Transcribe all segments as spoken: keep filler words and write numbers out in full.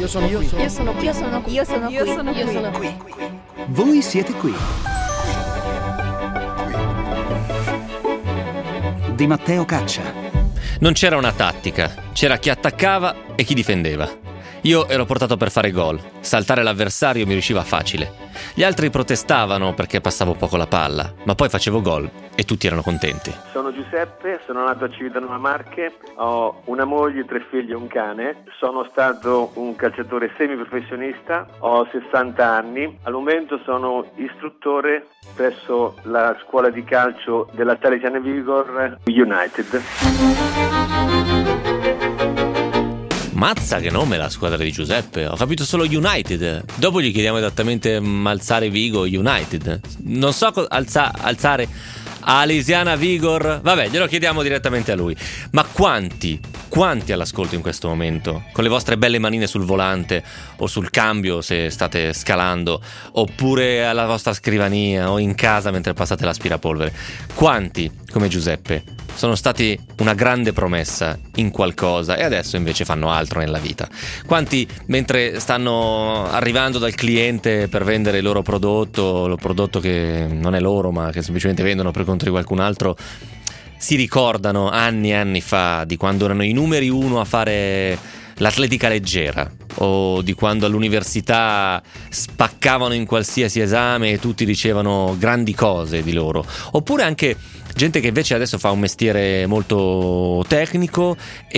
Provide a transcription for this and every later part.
Io sono qui. Io sono qui. Io sono qui. Io sono qui. Io sono qui. Io sono qui. Voi siete qui. Di Matteo Caccia. Non c'era una tattica, c'era chi attaccava e chi difendeva. Io ero portato per fare gol, saltare l'avversario mi riusciva facile. Gli altri protestavano perché passavo poco la palla, ma poi facevo gol e tutti erano contenti. Sono Giuseppe, sono nato a Civitanova Marche, ho una moglie, tre figli e un cane. Sono stato un calciatore semiprofessionista, ho sessanta anni. Al momento sono istruttore presso la scuola di calcio della Salesiana Vigor United. Mazza che nome la squadra di Giuseppe, ho capito solo United. Dopo gli chiediamo esattamente Alzare Vigo United. Non so co- alza- alzare Alesiana Vigor. Vabbè, glielo chiediamo direttamente a lui. Ma quanti, quanti all'ascolto in questo momento, con le vostre belle manine sul volante o sul cambio se state scalando, oppure alla vostra scrivania o in casa mentre passate l'aspirapolvere, quanti, come Giuseppe, sono stati una grande promessa in qualcosa e adesso invece fanno altro nella vita? Quanti, mentre stanno arrivando dal cliente per vendere il loro prodotto, lo prodotto che non è loro ma che semplicemente vendono per conto di qualcun altro, si ricordano anni e anni fa di quando erano i numeri uno a fare l'atletica leggera, o di quando all'università spaccavano in qualsiasi esame e tutti dicevano grandi cose di loro, oppure anche gente che invece adesso fa un mestiere molto tecnico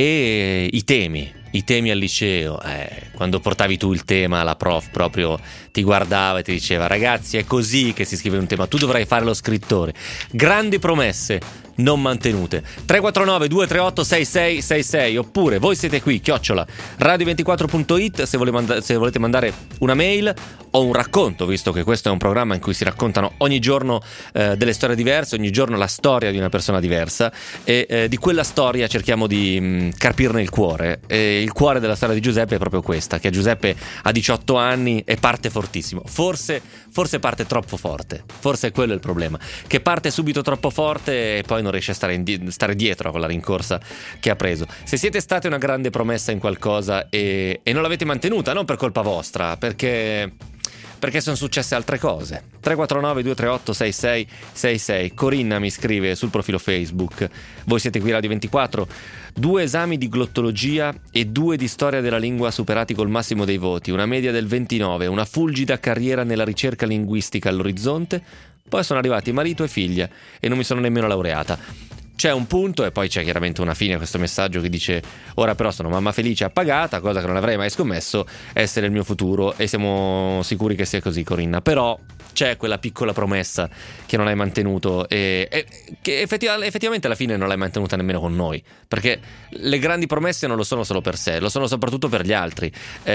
e i temi, i temi al liceo, eh, quando portavi tu il tema, la prof proprio ti guardava e ti diceva: ragazzi, è così che si scrive un tema, tu dovrai fare lo scrittore. Grandi promesse non mantenute. Tre quattro nove due tre otto sei sei sei sei, oppure voi siete qui, chiocciola radio ventiquattro punto it se, vole manda- se volete mandare una mail o un racconto, visto che questo è un programma in cui si raccontano ogni giorno eh, delle storie diverse, ogni giorno la storia di una persona diversa, e eh, di quella storia cerchiamo di mh, carpirne il cuore. E il cuore della storia di Giuseppe è proprio questa, che Giuseppe ha diciotto anni e parte fortissimo, forse, forse parte troppo forte, forse è quello il problema, che parte subito troppo forte e poi non riesce a stare, in, stare dietro con la rincorsa che ha preso. Se siete state una grande promessa in qualcosa e, e non l'avete mantenuta, non per colpa vostra, perché perché sono successe altre cose. Tre quattro nove due tre otto sei sei sei sei. Corinna mi scrive sul profilo Facebook: voi siete qui Radio ventiquattro, due esami di glottologia e due di storia della lingua superati col massimo dei voti, una media del ventinove, una fulgida carriera nella ricerca linguistica all'orizzonte. Poi sono arrivati marito e figlia e non mi sono nemmeno laureata. C'è un punto e poi c'è chiaramente una fine a questo messaggio che dice: ora però sono mamma felice appagata, cosa che non avrei mai scommesso essere il mio futuro, e siamo sicuri che sia così, Corinna. Però c'è quella piccola promessa che non hai mantenuto e, e che effettiv- effettivamente alla fine non l'hai mantenuta nemmeno con noi, perché le grandi promesse non lo sono solo per sé, lo sono soprattutto per gli altri.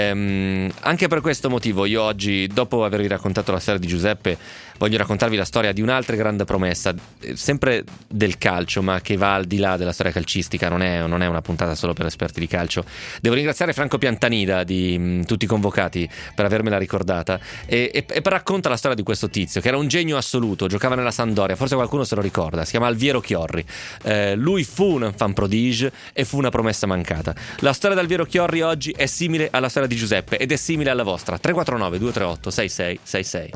Ehm, anche per questo motivo io oggi, dopo avervi raccontato la storia di Giuseppe, voglio raccontarvi la storia di un'altra grande promessa, sempre del calcio, ma che va al di là della storia calcistica. Non è, non è una puntata solo per esperti di calcio. Devo ringraziare Franco Piantanida di mh, Tutti i Convocati per avermela ricordata e, e, e per raccontare la storia di questo tizio che era un genio assoluto, giocava nella Sampdoria, forse qualcuno se lo ricorda, si chiama Alviero Chiorri. Eh, lui fu un fan prodige e fu una promessa mancata. La storia di Alviero Chiorri oggi è simile alla storia di Giuseppe ed è simile alla vostra. Tre quattro nove due tre otto sei sei sei sei.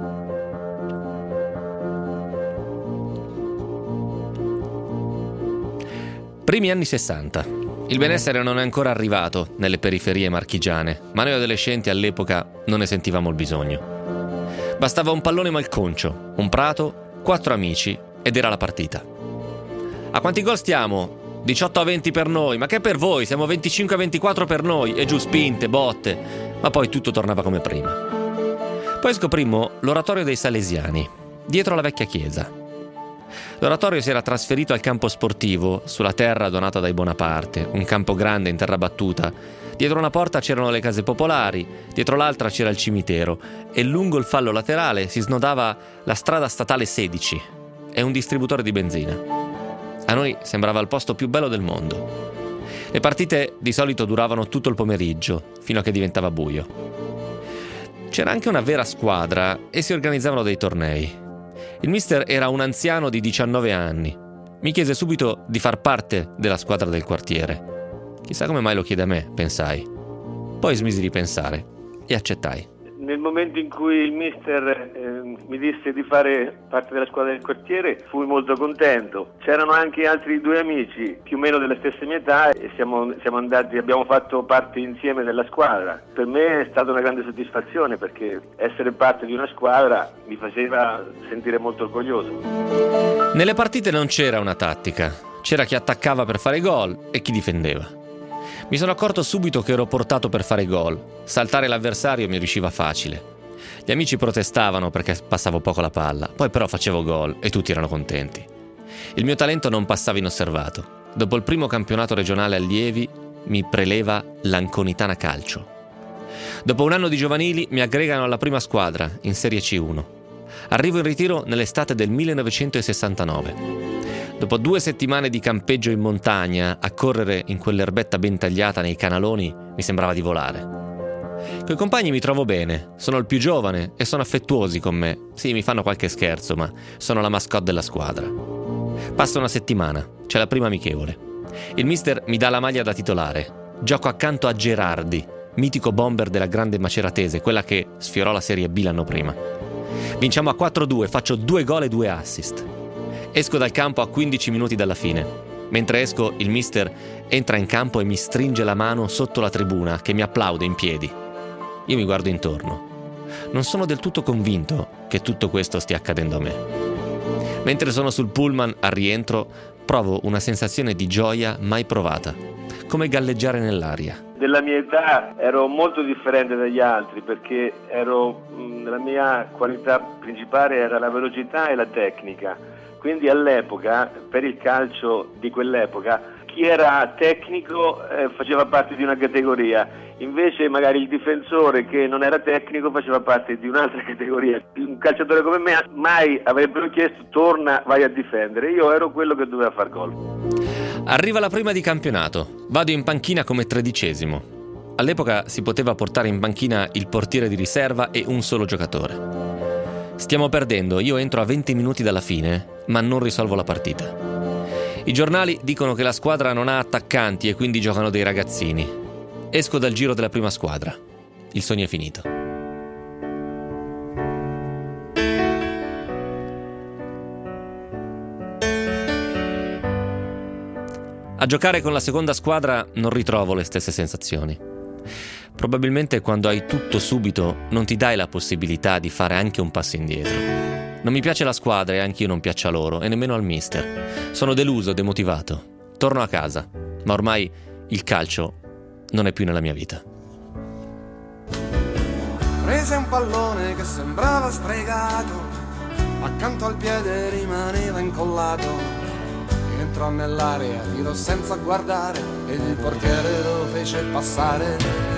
Primi anni sessanta. Il benessere non è ancora arrivato nelle periferie marchigiane, ma noi adolescenti all'epoca non ne sentivamo il bisogno. Bastava un pallone malconcio, un prato, quattro amici ed era la partita. A quanti gol stiamo? diciotto a venti per noi, ma che per voi? Siamo venticinque a ventiquattro per noi, e giù spinte, botte, ma poi tutto tornava come prima. Poi scoprimmo l'oratorio dei Salesiani, dietro la vecchia chiesa. L'oratorio si era trasferito al campo sportivo, sulla terra donata dai Bonaparte, un campo grande in terra battuta. Dietro una porta c'erano le case popolari, dietro l'altra c'era il cimitero e lungo il fallo laterale si snodava la strada statale sedici e un distributore di benzina. A noi sembrava il posto più bello del mondo. Le partite di solito duravano tutto il pomeriggio, fino a che diventava buio. C'era anche una vera squadra e si organizzavano dei tornei. Il mister era un anziano di diciannove anni. Mi chiese subito di far parte della squadra del quartiere. Chissà come mai lo chiede a me, pensai. Poi smisi di pensare e accettai. Nel momento in cui il mister eh, mi disse di fare parte della squadra del quartiere, fui molto contento. C'erano anche altri due amici più o meno della stessa mia età e siamo, siamo andati, abbiamo fatto parte insieme della squadra. Per me è stata una grande soddisfazione perché essere parte di una squadra mi faceva sentire molto orgoglioso. Nelle partite non c'era una tattica, c'era chi attaccava per fare gol e chi difendeva. Mi sono accorto subito che ero portato per fare gol. Saltare l'avversario mi riusciva facile. Gli amici protestavano perché passavo poco la palla, poi però facevo gol e tutti erano contenti. Il mio talento non passava inosservato. Dopo il primo campionato regionale allievi mi preleva l'Anconitana Calcio. Dopo un anno di giovanili mi aggregano alla prima squadra in Serie C uno. Arrivo in ritiro nell'estate del millenovecentosessantanove. Dopo due settimane di campeggio in montagna, a correre in quell'erbetta ben tagliata nei canaloni, mi sembrava di volare. Coi compagni mi trovo bene, sono il più giovane e sono affettuosi con me. Sì, mi fanno qualche scherzo, ma sono la mascotte della squadra. Passa una settimana, c'è la prima amichevole. Il mister mi dà la maglia da titolare. Gioco accanto a Gerardi, mitico bomber della grande Maceratese, quella che sfiorò la Serie B l'anno prima. Vinciamo a quattro due, faccio due gol e due assist. Esco dal campo a quindici minuti dalla fine. Mentre esco, il mister entra in campo e mi stringe la mano sotto la tribuna, che mi applaude in piedi. Io mi guardo intorno. Non sono del tutto convinto che tutto questo stia accadendo a me. Mentre sono sul pullman al rientro, provo una sensazione di gioia mai provata, come galleggiare nell'aria. Della mia età ero molto differente dagli altri perché ero, la mia qualità principale era la velocità e la tecnica. Quindi all'epoca, per il calcio di quell'epoca, chi era tecnico eh, faceva parte di una categoria, invece magari il difensore che non era tecnico faceva parte di un'altra categoria. Un calciatore come me mai avrebbero chiesto torna, vai a difendere. Io ero quello che doveva far gol. Arriva la prima di campionato, vado in panchina come tredicesimo. All'epoca si poteva portare in panchina il portiere di riserva e un solo giocatore. Stiamo perdendo, io entro a venti minuti dalla fine, ma non risolvo la partita. I giornali dicono che la squadra non ha attaccanti e quindi giocano dei ragazzini. Esco dal giro della prima squadra. Il sogno è finito. A giocare con la seconda squadra non ritrovo le stesse sensazioni. Probabilmente quando hai tutto subito non ti dai la possibilità di fare anche un passo indietro. Non mi piace la squadra e anche io non piaccio a loro e nemmeno al mister. Sono deluso, demotivato. Torno a casa, ma ormai il calcio non è più nella mia vita. Prese un pallone che sembrava stregato, accanto al piede rimaneva incollato. Entrò nell'area, tirò senza guardare e il portiere lo fece passare.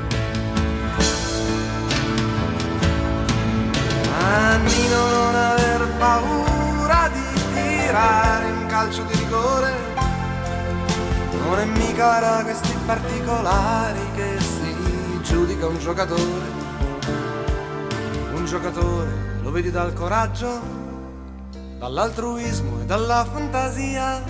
Nannino, non aver paura di tirare un calcio di rigore, non è mica da questi particolari che si giudica un giocatore. Un giocatore lo vedi dal coraggio, dall'altruismo e dalla fantasia.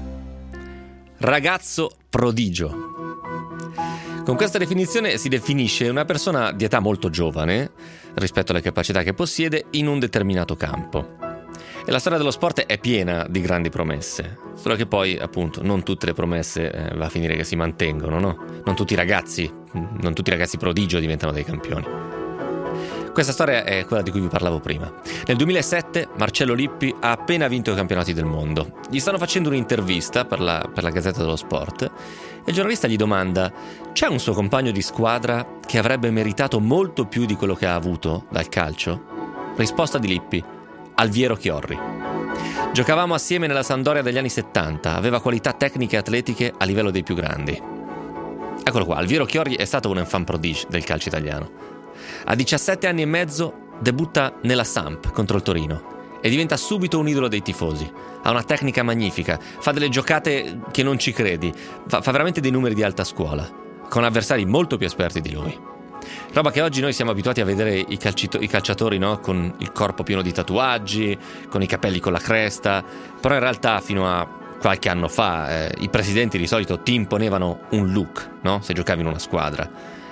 Ragazzo prodigio. Con questa definizione si definisce una persona di età molto giovane rispetto alle capacità che possiede in un determinato campo. E la storia dello sport è piena di grandi promesse, solo che poi appunto non tutte le promesse eh, va a finire che si mantengono, no? Non tutti i ragazzi, non tutti i ragazzi prodigio diventano dei campioni. Questa storia è quella di cui vi parlavo prima. Nel duemilasette Marcello Lippi ha appena vinto i campionati del mondo. Gli stanno facendo un'intervista per la, per la Gazzetta dello Sport e il giornalista gli domanda: c'è un suo compagno di squadra che avrebbe meritato molto più di quello che ha avuto dal calcio? Risposta di Lippi: Alviero Chiorri. Giocavamo assieme nella Sampdoria degli anni settanta, aveva qualità tecniche e atletiche a livello dei più grandi. Eccolo qua, Alviero Chiorri è stato un enfant prodige del calcio italiano. A diciassette anni e mezzo debutta nella Samp contro il Torino e diventa subito un idolo dei tifosi. Ha una tecnica magnifica, fa delle giocate che non ci credi, fa, fa veramente dei numeri di alta scuola, con avversari molto più esperti di lui. Roba che oggi noi siamo abituati a vedere i, calcito- i calciatori, no? Con il corpo pieno di tatuaggi, con i capelli con la cresta, però in realtà fino a qualche anno fa eh, i presidenti di solito ti imponevano un look, no? Se giocavi in una squadra.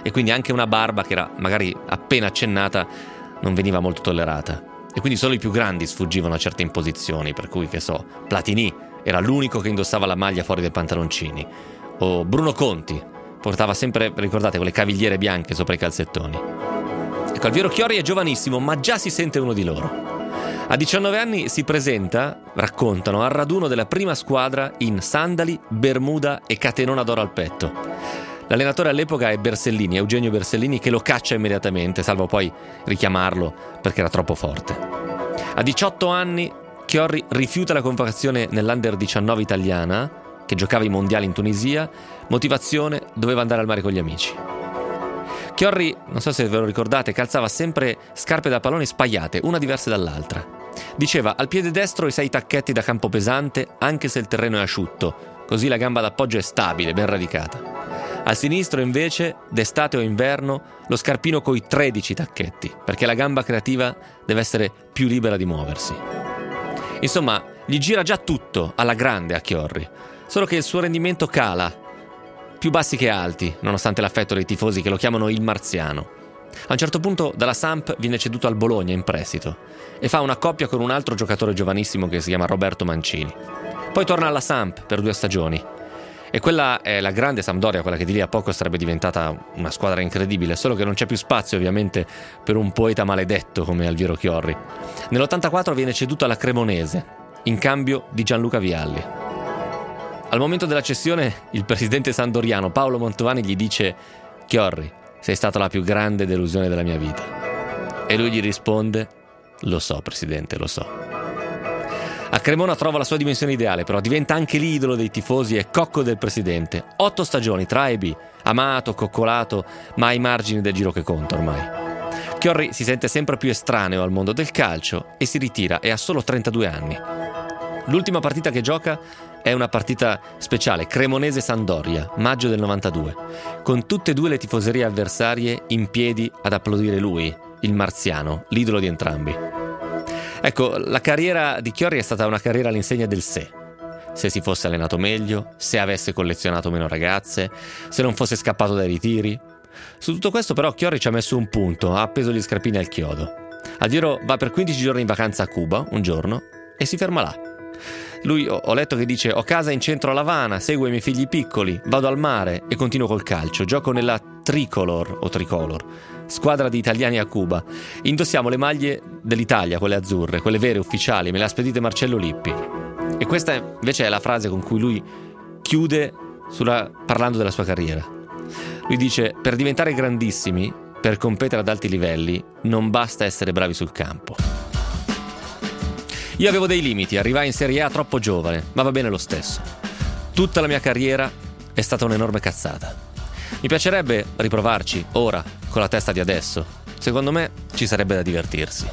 e quindi anche una barba che era magari appena accennata non veniva molto tollerata, e quindi solo i più grandi sfuggivano a certe imposizioni, per cui, che so, Platini era l'unico che indossava la maglia fuori dai pantaloncini, o Bruno Conti portava sempre, ricordate, quelle cavigliere bianche sopra i calzettoni. Ecco, Alviero Chiorri è giovanissimo, ma già si sente uno di loro. A diciannove anni si presenta, raccontano, al raduno della prima squadra in sandali, bermuda e catenona d'oro al petto. L'allenatore all'epoca è Bersellini, Eugenio Bersellini, che lo caccia immediatamente, salvo poi richiamarlo perché era troppo forte. A diciotto anni Chiorri rifiuta la convocazione nell'Under diciannove italiana, che giocava i mondiali in Tunisia. Motivazione: doveva andare al mare con gli amici. Chiorri, non so se ve lo ricordate, calzava sempre scarpe da pallone spaiate, una diversa dall'altra. Diceva: al piede destro i sei tacchetti da campo pesante, anche se il terreno è asciutto, così la gamba d'appoggio è stabile, ben radicata. Al sinistro invece, d'estate o inverno, lo scarpino coi tredici tacchetti, perché la gamba creativa deve essere più libera di muoversi. Insomma, gli gira già tutto alla grande a Chiorri, solo che il suo rendimento cala, più bassi che alti, nonostante l'affetto dei tifosi che lo chiamano il marziano. A un certo punto dalla Samp viene ceduto al Bologna in prestito e fa una coppia con un altro giocatore giovanissimo che si chiama Roberto Mancini. Poi torna alla Samp per due stagioni, e quella è la grande Sampdoria, quella che di lì a poco sarebbe diventata una squadra incredibile, solo che non c'è più spazio ovviamente per un poeta maledetto come Alviero Chiorri. Nell'ottantaquattro viene ceduto alla Cremonese in cambio di Gianluca Vialli. Al momento della cessione il presidente sandoriano Paolo Mantovani gli dice: Chiorri, sei stata la più grande delusione della mia vita. E lui gli risponde: lo so presidente, lo so. A Cremona trova la sua dimensione ideale, però diventa anche l'idolo dei tifosi e cocco del presidente. Otto stagioni tra A e B, amato, coccolato, ma ai margini del giro che conta ormai. Chiorri si sente sempre più estraneo al mondo del calcio e si ritira, e ha solo trentadue anni. L'ultima partita che gioca è una partita speciale, Cremonese-Sandoria, maggio del novantadue, con tutte e due le tifoserie avversarie in piedi ad applaudire lui, il marziano, l'idolo di entrambi. Ecco, la carriera di Chiorri è stata una carriera all'insegna del sé. Se si fosse allenato meglio, se avesse collezionato meno ragazze, se non fosse scappato dai ritiri. Su tutto questo però Chiorri ci ha messo un punto, ha appeso gli scarpini al chiodo. Alviero va per quindici giorni in vacanza a Cuba, un giorno, e si ferma là. Lui, ho letto che dice: ho casa in centro a L'Avana, seguo i miei figli piccoli, vado al mare e continuo col calcio, gioco nella Tricolor o Tricolor, squadra di italiani a Cuba. Indossiamo le maglie dell'Italia, quelle azzurre, quelle vere, ufficiali, me le ha spedite Marcello Lippi. E questa invece è la frase con cui lui chiude sulla, parlando della sua carriera. Lui dice: per diventare grandissimi, per competere ad alti livelli, non basta essere bravi sul campo. Io avevo dei limiti, arrivai in Serie A troppo giovane, ma va bene lo stesso. Tutta la mia carriera è stata un'enorme cazzata. Mi piacerebbe riprovarci ora, con la testa di adesso. Secondo me ci sarebbe da divertirsi.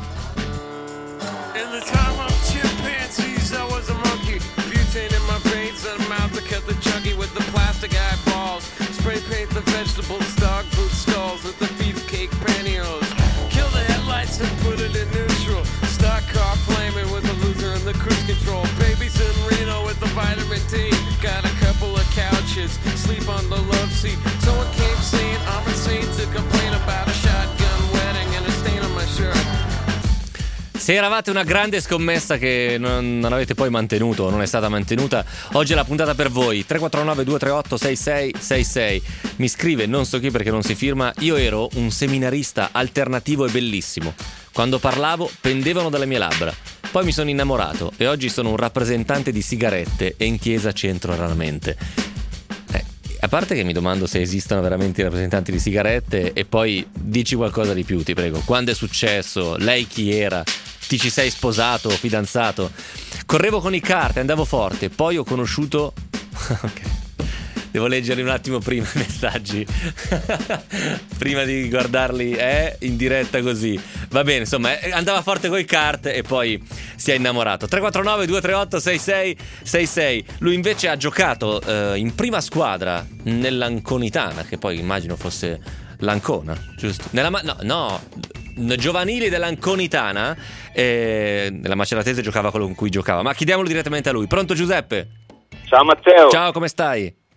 Sleep on the love seat. Someone came saying I'm insane to complain about a shotgun wedding and a stain on my shirt. Se eravate una grande scommessa che non, non avete poi mantenuto o non è stata mantenuta, oggi è la puntata per voi. Tre quattro nove due tre otto sei sei sei sei. Mi scrive non so chi perché non si firma: io ero un seminarista alternativo e bellissimo. Quando parlavo pendevano dalle mie labbra. Poi mi sono innamorato e oggi sono un rappresentante di sigarette e in chiesa c'entro raramente. A parte che mi domando se esistano veramente i rappresentanti di sigarette, e poi dici qualcosa di più, ti prego. Quando è successo? Lei chi era? Ti ci sei sposato o fidanzato? Correvo con i kart, andavo forte, poi ho conosciuto... ok, devo leggerli un attimo prima i messaggi prima di guardarli eh, in diretta così. Va bene, insomma, andava forte coi kart e poi si è innamorato. Tre quattro nove due tre otto sei sei sei sei. Lui invece ha giocato eh, in prima squadra nell'Anconitana, che poi immagino fosse l'Ancona, giusto? Nella ma- no, no, giovanili dell'Anconitana, eh, nella Maceratese giocava quello con cui giocava. Ma chiediamolo direttamente a lui. Pronto Giuseppe? Ciao Matteo. Ciao, come stai?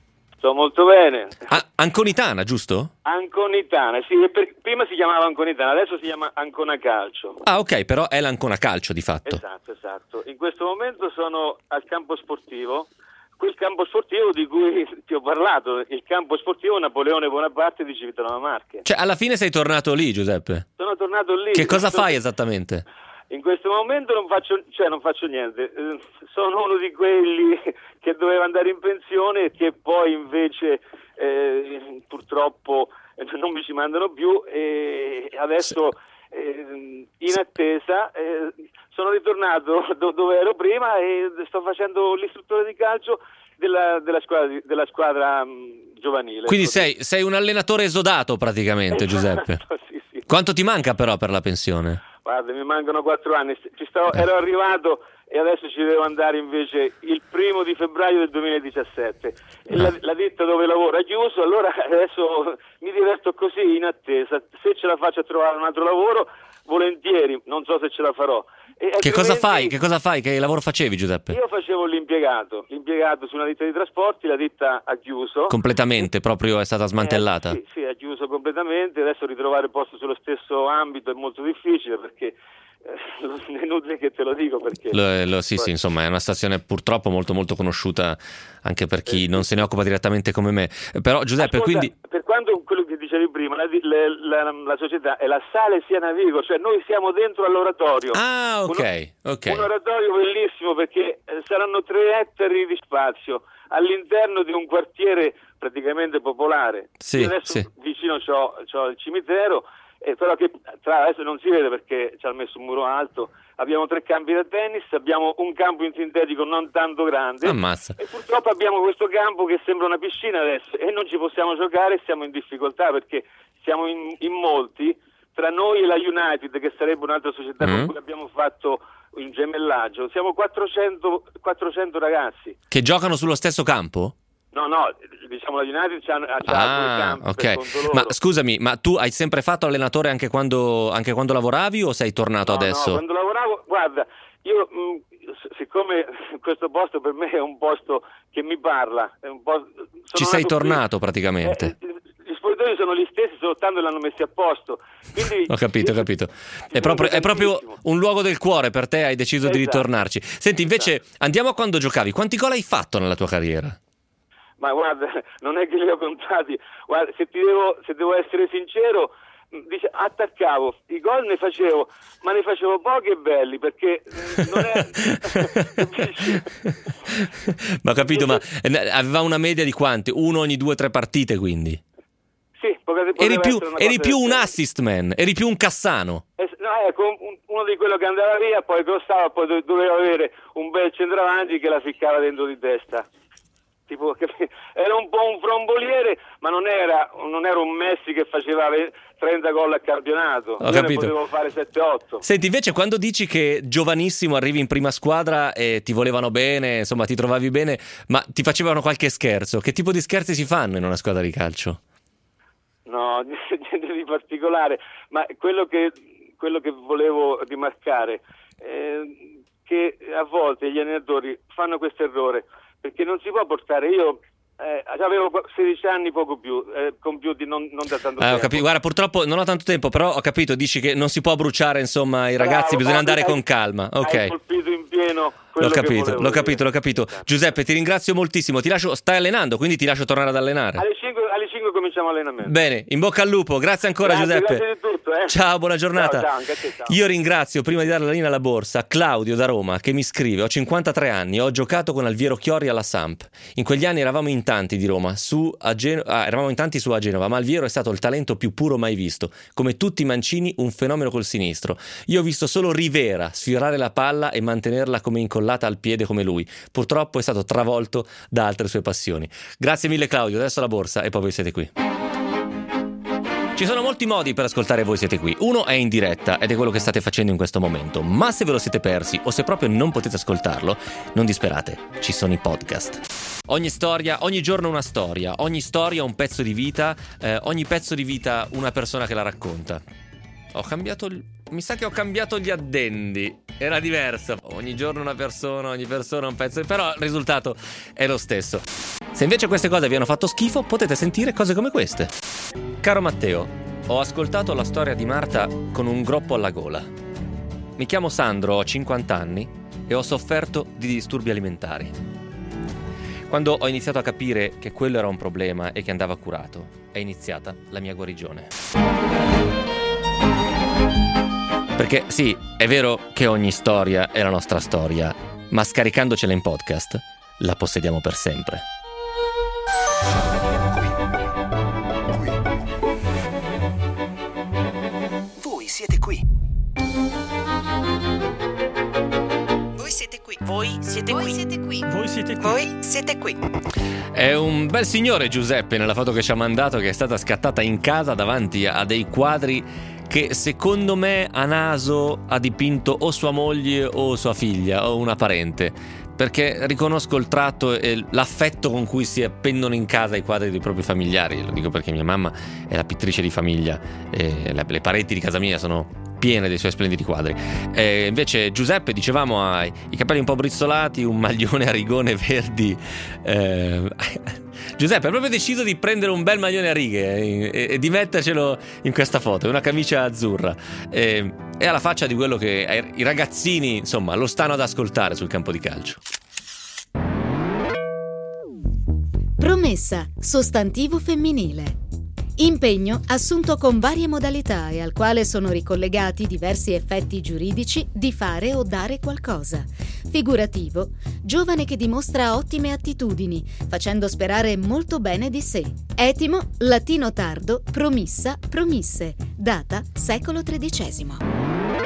sto molto bene. Ah, Anconitana, giusto? Anconitana, sì, per, prima si chiamava Anconitana, adesso si chiama Ancona Calcio. Ah, ok, però è l'Ancona Calcio di fatto. Esatto, esatto. In questo momento sono al campo sportivo, quel campo sportivo di cui ti ho parlato, il campo sportivo Napoleone Bonaparte di Civitanova Marche. Cioè, alla fine sei tornato lì, Giuseppe? Sono tornato lì. Che cosa fai esattamente? In questo momento non faccio, cioè non faccio niente, sono uno di quelli che doveva andare in pensione e che poi invece eh, purtroppo non mi ci mandano più e adesso eh, in attesa eh, sono ritornato do- dove ero prima e sto facendo l'istruttore di calcio della, della squadra, della squadra mh, giovanile. Quindi sei, sei un allenatore esodato praticamente, Giuseppe. Sì, sì. Quanto ti manca però per la pensione? Guarda, mi mancano quattro anni, ci stavo, ero arrivato e adesso ci devo andare invece il primo di febbraio del duemiladiciassette. E la, la ditta dove lavoro è chiuso, allora adesso mi diverto così in attesa. Se ce la faccio a trovare un altro lavoro, volentieri, non so se ce la farò. E che cosa fai? Che cosa fai? Che lavoro facevi, Giuseppe? Io facevo l'impiegato, l'impiegato su una ditta di trasporti, la ditta ha chiuso. Completamente, proprio è stata smantellata? Eh, sì, sì, ha chiuso completamente, adesso ritrovare posto sullo stesso ambito è molto difficile perché eh, è inutile che te lo dico perché... Lo, lo, sì, sì, insomma è una stazione purtroppo molto molto conosciuta anche per chi eh, non se ne occupa direttamente come me. Però Giuseppe, ascolta, quindi... Per quanto quello che dicevi prima, la, la, la, la società è la Salesiana Navigo, cioè noi siamo dentro all'oratorio. Ah, ok, un, ok. Un oratorio bellissimo perché eh, saranno tre ettari di spazio all'interno di un quartiere praticamente popolare. Sì, Io adesso sì. vicino c'ho, c'ho il cimitero, eh, però che tra adesso non si vede perché ci ha messo un muro alto. Abbiamo tre campi da tennis, abbiamo un campo in sintetico non tanto grande. Ammazza. E purtroppo abbiamo questo campo che sembra una piscina adesso e non ci possiamo giocare e siamo in difficoltà perché siamo in, in molti, tra noi e la United che sarebbe un'altra società mm. con cui abbiamo fatto un gemellaggio, siamo quattrocento, quattrocento ragazzi. Che giocano sullo stesso campo? No, no, diciamo la United c'ha, c'ha ah, campi ok. Ma scusami, ma tu hai sempre fatto allenatore anche quando, anche quando lavoravi o sei tornato no, adesso? No, quando lavoravo, guarda, io mh, siccome questo posto per me è un posto che mi parla, è un posto, ci sei tornato qui, praticamente. Eh, gli spogliatoi sono gli stessi, soltanto li hanno messi a posto. Quindi, ho capito, ho capito. È proprio, è proprio un luogo del cuore per te, hai deciso esatto. di ritornarci. Senti, invece, esatto. andiamo a quando giocavi. Quanti gol hai fatto nella tua carriera? Ma guarda, non è che li ho contati. Guarda, se ti devo, se devo essere sincero, dice, attaccavo, i gol ne facevo, ma ne facevo pochi e belli perché non è... Ma ho capito, ma aveva una media di quanti? Uno ogni due o tre partite, quindi? Sì, poteva eri più, eri più un genere. assist man, eri più un Cassano. Eh, no, ecco, uno di quello che andava via, poi costava, poi doveva avere un bel centravanti che la ficcava dentro di testa. Tipo, era un po' un fromboliere, ma non era, non era un Messi che faceva trenta gol al campionato. Ho Io capito. ne potevo fare sette otto. Senti, invece quando dici che giovanissimo arrivi in prima squadra e ti volevano bene, insomma ti trovavi bene, ma ti facevano qualche scherzo, che tipo di scherzi si fanno in una squadra di calcio? No, niente di particolare, ma quello che, quello che volevo rimarcare è che a volte gli allenatori fanno questo errore, perché non si può portare, io eh, avevo sedici anni, poco più, eh, compiuti non, non da tanto ah, tempo. Ho capito. Guarda, purtroppo non ho tanto tempo, però ho capito, dici che non si può bruciare insomma i ragazzi, Bravo, bisogna andare hai, con calma. Ok. Hai colpito in pieno quello l'ho capito, che l'ho capito, dire. l'ho capito. Esatto. Giuseppe, ti ringrazio moltissimo, ti lascio, stai allenando, quindi ti lascio tornare ad allenare. Alle cinque, alle cinque cominciamo l'allenamento. Bene, in bocca al lupo, grazie ancora grazie, Giuseppe. Grazie di tutto, eh. Ciao, buona giornata. Ciao, ciao, anche a te, ciao. Io ringrazio, prima di dare la linea alla borsa, Claudio da Roma che mi scrive: ho cinquantatré anni, ho giocato con Alviero Chiori alla Samp. In quegli anni eravamo in tanti di Roma, su a Geno- ah, eravamo in tanti su a Genova, ma Alviero è stato il talento più puro mai visto. Come tutti i mancini, un fenomeno col sinistro. Io ho visto solo Rivera sfiorare la palla e mantenerla come incollata al piede come lui. Purtroppo è stato travolto da altre sue passioni. Grazie mille Claudio, adesso la borsa e poi voi siete qui. Ci sono molti modi per ascoltare Voi Siete Qui. Uno è in diretta ed è quello che state facendo in questo momento. Ma se ve lo siete persi o se proprio non potete ascoltarlo, non disperate, ci sono i podcast. Ogni storia, ogni giorno una storia, ogni storia un pezzo di vita, eh, ogni pezzo di vita una persona che la racconta. Ho cambiato il... mi sa che ho cambiato gli addendi. Era diversa. Ogni giorno una persona, ogni persona un pezzo. Però il risultato è lo stesso. Se invece queste cose vi hanno fatto schifo, potete sentire cose come queste. Caro Matteo, ho ascoltato la storia di Marta con un groppo alla gola. Mi chiamo Sandro, ho cinquanta anni e ho sofferto di disturbi alimentari. Quando ho iniziato a capire che quello era un problema e che andava curato, è iniziata la mia guarigione. Perché sì, è vero che ogni storia è la nostra storia, ma scaricandocela in podcast la possediamo per sempre. Voi siete qui. Voi siete qui. Voi siete qui. Voi siete qui. Voi siete qui. Voi siete qui. È un bel signore Giuseppe nella foto che ci ha mandato, che è stata scattata in casa davanti a dei quadri che secondo me a naso ha dipinto o sua moglie o sua figlia o una parente, perché riconosco il tratto e l'affetto con cui si appendono in casa i quadri dei propri familiari. Lo dico perché mia mamma è la pittrice di famiglia e le pareti di casa mia sono piene dei suoi splendidi quadri. E invece Giuseppe, dicevamo, ha i capelli un po' brizzolati, un maglione a rigone verdi. eh, Giuseppe ha proprio deciso di prendere un bel maglione a righe e, e, e di mettercelo in questa foto, una camicia azzurra, e, e ha la faccia di quello che i ragazzini insomma lo stanno ad ascoltare sul campo di calcio. Promessa, sostantivo femminile. Impegno assunto con varie modalità e al quale sono ricollegati diversi effetti giuridici di fare o dare qualcosa. Figurativo, giovane che dimostra ottime attitudini, facendo sperare molto bene di sé. Etimo, latino tardo, promissa, promisse. Data, secolo tredicesimo.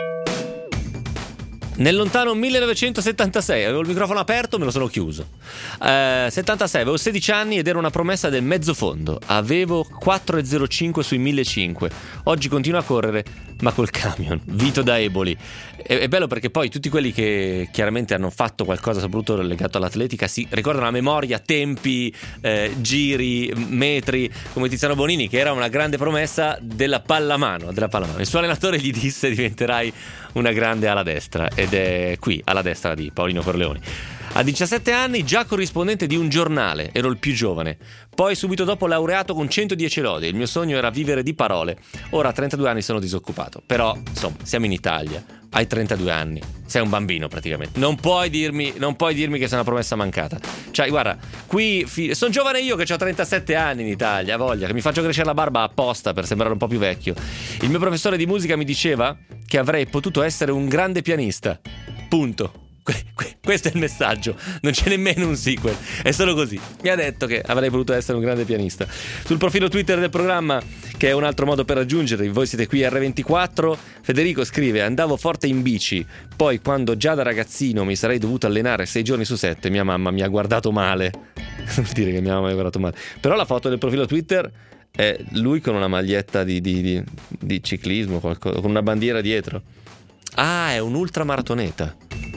Nel lontano millenovecentosettantasei, avevo il microfono aperto, me lo sono chiuso. eh, settantasei, avevo sedici anni ed era una promessa del mezzo fondo. Avevo quattro virgola zero cinque sui millecinquecento. Oggi continuo a correre, ma col camion. Vito da Eboli. È, è bello perché poi tutti quelli che chiaramente hanno fatto qualcosa, soprattutto legato all'atletica, si ricordano a memoria tempi, eh, giri, metri, come Tiziano Bonini, che era una grande promessa della pallamano, della pallamano. Il suo allenatore gli disse: diventerai una grande ala destra, ed è qui, alla destra di Paolino Corleoni. A diciassette anni già corrispondente di un giornale, ero il più giovane. Poi subito dopo laureato con centodieci lodi. Il mio sogno era vivere di parole. Ora a trentadue anni sono disoccupato. Però, insomma, siamo in Italia. Hai trentadue anni. Sei un bambino praticamente. Non puoi dirmi, non puoi dirmi che sei una promessa mancata. Cioè, guarda, qui fi- sono giovane io che ho trentasette anni in Italia, voglia, che mi faccio crescere la barba apposta per sembrare un po' più vecchio. Il mio professore di musica mi diceva che avrei potuto essere un grande pianista. Punto. Que- que- questo è il messaggio, non c'è nemmeno un sequel, è solo così. Mi ha detto che avrei voluto essere un grande pianista. Sul profilo Twitter del programma, che è un altro modo per raggiungervi, voi siete qui erre ventiquattro, Federico scrive: andavo forte in bici, poi quando già da ragazzino mi sarei dovuto allenare sei giorni su sette, mia mamma mi ha guardato male. Non dire che mia mamma mi ha guardato male. Però la foto del profilo Twitter è lui con una maglietta di, di, di, di ciclismo, qualcosa, con una bandiera dietro. Ah, è un ultramaratoneta.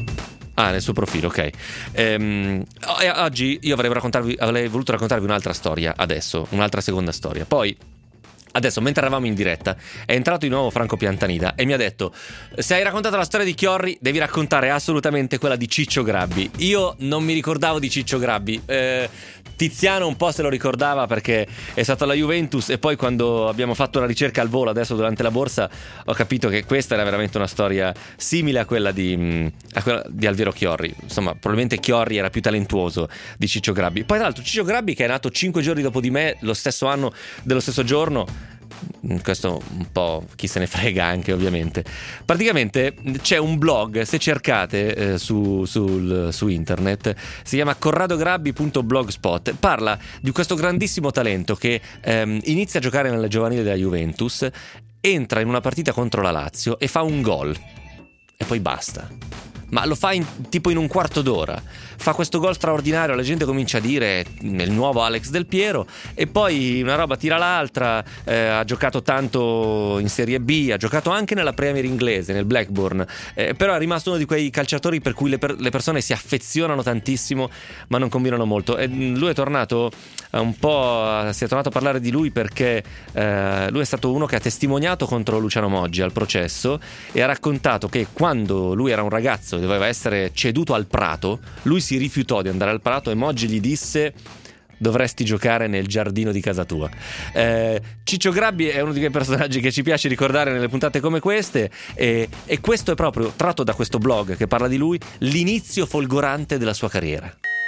Ah, nel suo profilo, ok. Ehm, oggi io avrei, raccontarvi, avrei voluto raccontarvi un'altra storia adesso, un'altra seconda storia. Poi, adesso, mentre eravamo in diretta, è entrato di nuovo Franco Piantanida e mi ha detto: se hai raccontato la storia di Chiorri, devi raccontare assolutamente quella di Ciccio Grabbi. Io non mi ricordavo di Ciccio Grabbi. Eh, Tiziano un po' se lo ricordava perché è stato alla Juventus, e poi quando abbiamo fatto la ricerca al volo adesso durante la borsa ho capito che questa era veramente una storia simile a quella di, a quella di Alviero Chiorri. Insomma, probabilmente Chiorri era più talentuoso di Ciccio Grabbi. Poi tra l'altro Ciccio Grabbi, che è nato cinque giorni dopo di me, lo stesso anno dello stesso giorno. Questo un po' chi se ne frega anche, ovviamente. Praticamente c'è un blog, se cercate eh, su, sul, su internet, si chiama corradograbbi punto blogspot. Parla di questo grandissimo talento che ehm, inizia a giocare nella giovanile della Juventus, entra in una partita contro la Lazio e fa un gol e poi basta. ma lo fa in, tipo in un quarto d'ora. Fa questo gol straordinario, la gente comincia a dire nel nuovo Alex Del Piero, e poi una roba tira l'altra. eh, ha giocato tanto in Serie B, ha giocato anche nella Premier inglese, nel Blackburn, eh, però è rimasto uno di quei calciatori per cui le, per, le persone si affezionano tantissimo ma non combinano molto. E lui è tornato un po', si è tornato a parlare di lui perché eh, lui è stato uno che ha testimoniato contro Luciano Moggi al processo e ha raccontato che quando lui era un ragazzo e doveva essere ceduto al Prato, lui si rifiutò di andare al Prato e Moggi gli disse: dovresti giocare nel giardino di casa tua. eh, Ciccio Grabbi è uno di quei personaggi che ci piace ricordare nelle puntate come queste, e, e questo è proprio tratto da questo blog che parla di lui, l'inizio folgorante della sua carriera.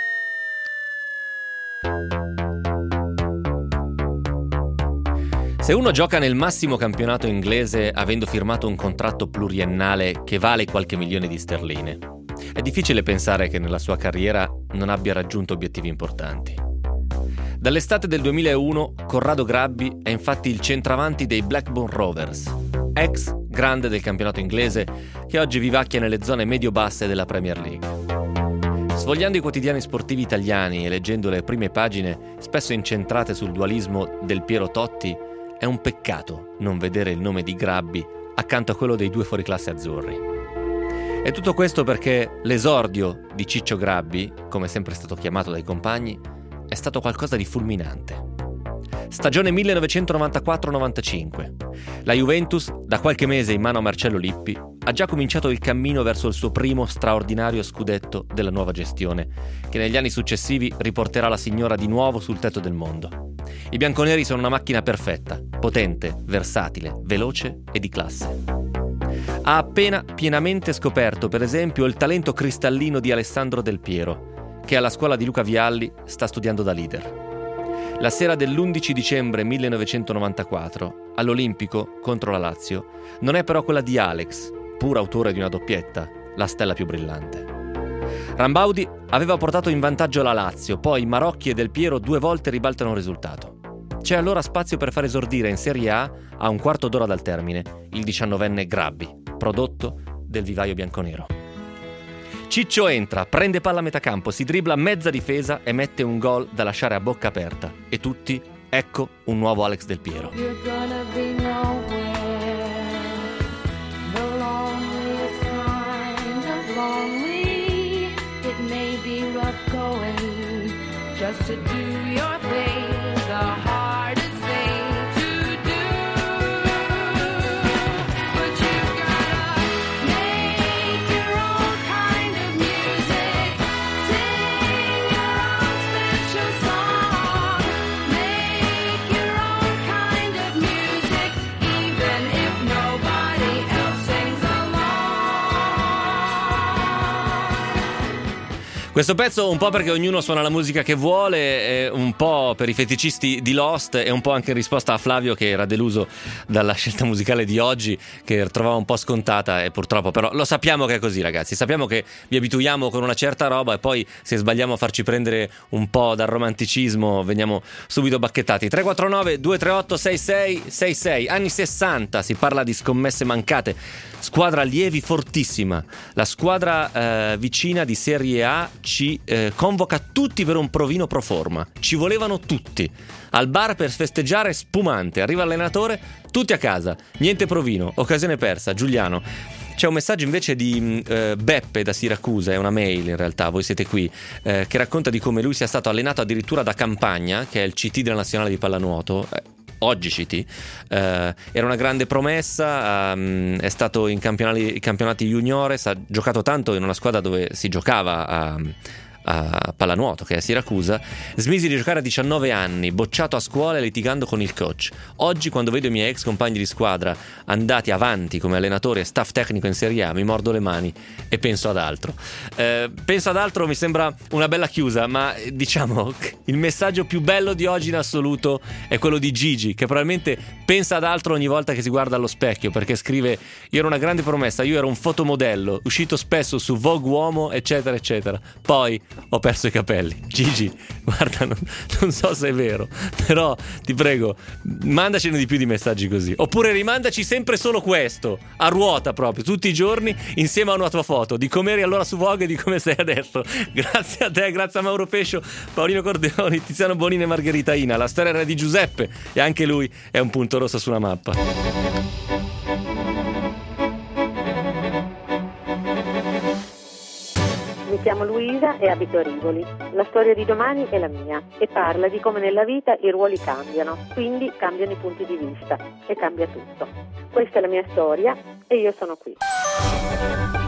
Se uno gioca nel massimo campionato inglese avendo firmato un contratto pluriennale che vale qualche milione di sterline, è difficile pensare che nella sua carriera non abbia raggiunto obiettivi importanti. Dall'estate del duemilauno, Corrado Grabbi è infatti il centravanti dei Blackburn Rovers, ex grande del campionato inglese che oggi vivacchia nelle zone medio-basse della Premier League. Sfogliando i quotidiani sportivi italiani e leggendo le prime pagine, spesso incentrate sul dualismo Del Piero Totti, è un peccato non vedere il nome di Grabbi accanto a quello dei due fuoriclasse azzurri. E tutto questo perché l'esordio di Ciccio Grabbi, come è sempre stato chiamato dai compagni, è stato qualcosa di fulminante. Stagione millenovecentonovantaquattro novantacinque. La Juventus, da qualche mese in mano a Marcello Lippi, ha già cominciato il cammino verso il suo primo straordinario scudetto della nuova gestione, che negli anni successivi riporterà la signora di nuovo sul tetto del mondo. I bianconeri sono una macchina perfetta, potente, versatile, veloce e di classe. Ha appena pienamente scoperto, per esempio, il talento cristallino di Alessandro Del Piero, che alla scuola di Luca Vialli sta studiando da leader. La sera dell'undici dicembre millenovecentonovantaquattro, all'Olimpico contro la Lazio, non è però quella di Alex, pur autore di una doppietta, la stella più brillante. Rambaudi aveva portato in vantaggio la Lazio, poi Marocchi e Del Piero due volte ribaltano il risultato. C'è allora spazio per far esordire in Serie A, a un quarto d'ora dal termine, il diciannovenne Grabbi, prodotto del vivaio bianconero. Ciccio entra, prende palla a metà campo, si dribbla a mezza difesa e mette un gol da lasciare a bocca aperta. E tutti, ecco un nuovo Alex Del Piero. You're gonna be nowhere, the loneliest kind of lonely. It may be rough going, just to do your thing, the hardest thing to do. But you gotta make your own kind of music, sing your own special song, make your own kind of music, even if nobody else sings along. Questo pezzo un po' perché ognuno suona la musica che vuole, un po' per i feticisti di Lost e un po' anche in risposta a Flavio che era deluso dalla scelta musicale di oggi, che trovava un po' scontata, e purtroppo però lo sappiamo che è così, ragazzi, sappiamo che vi abituiamo con una certa roba e poi se sbagliamo a farci prendere un po' dal romanticismo veniamo subito bacchettati. Tre quattro nove due tre otto sei sei sei sei. Anni sessanta, si parla di scommesse mancate, squadra allievi fortissima, la squadra eh, vicina di Serie A ci eh, convoca tutti per un provino pro forma, ci volevano tutti al bar per festeggiare spumante, arriva l'allenatore, tutti a casa, niente provino, occasione persa. Giuliano, c'è un messaggio invece di eh, Beppe da Siracusa, è una mail in realtà, voi siete qui, eh, che racconta di come lui sia stato allenato addirittura da Campagna, che è il C T della nazionale di pallanuoto, eh, oggi C T, eh, era una grande promessa, um, è stato in campionati, campionati juniores, ha giocato tanto in una squadra dove si giocava a, a pallanuoto, che è a Siracusa. Smise di giocare a diciannove anni, bocciato a scuola e litigando con il coach. Oggi, quando vedo i miei ex compagni di squadra andati avanti come allenatori e staff tecnico in Serie A, mi mordo le mani e penso ad altro. Eh, penso ad altro mi sembra una bella chiusa, ma diciamo il messaggio più bello di oggi in assoluto è quello di Gigi, che probabilmente pensa ad altro ogni volta che si guarda allo specchio, perché scrive: io ero una grande promessa, io ero un fotomodello, uscito spesso su Vogue Uomo, eccetera eccetera, poi ho perso i capelli. Gigi, guarda, non, non so se è vero, però ti prego, mandacene di più di messaggi così. Oppure rimandaci sempre solo questo, a ruota proprio, tutti i giorni, insieme a una tua foto di come eri allora su Vogue e di come sei adesso. Grazie a te, grazie a Mauro Pescio, Paolino Cordeoni, Tiziano Bonino e Margherita Ina. La storia era di Giuseppe e anche lui è un punto rosso su una mappa. Mi chiamo Luisa e abito a Rivoli. La storia di domani è la mia e parla di come nella vita i ruoli cambiano, quindi cambiano i punti di vista e cambia tutto. Questa è la mia storia e io sono qui.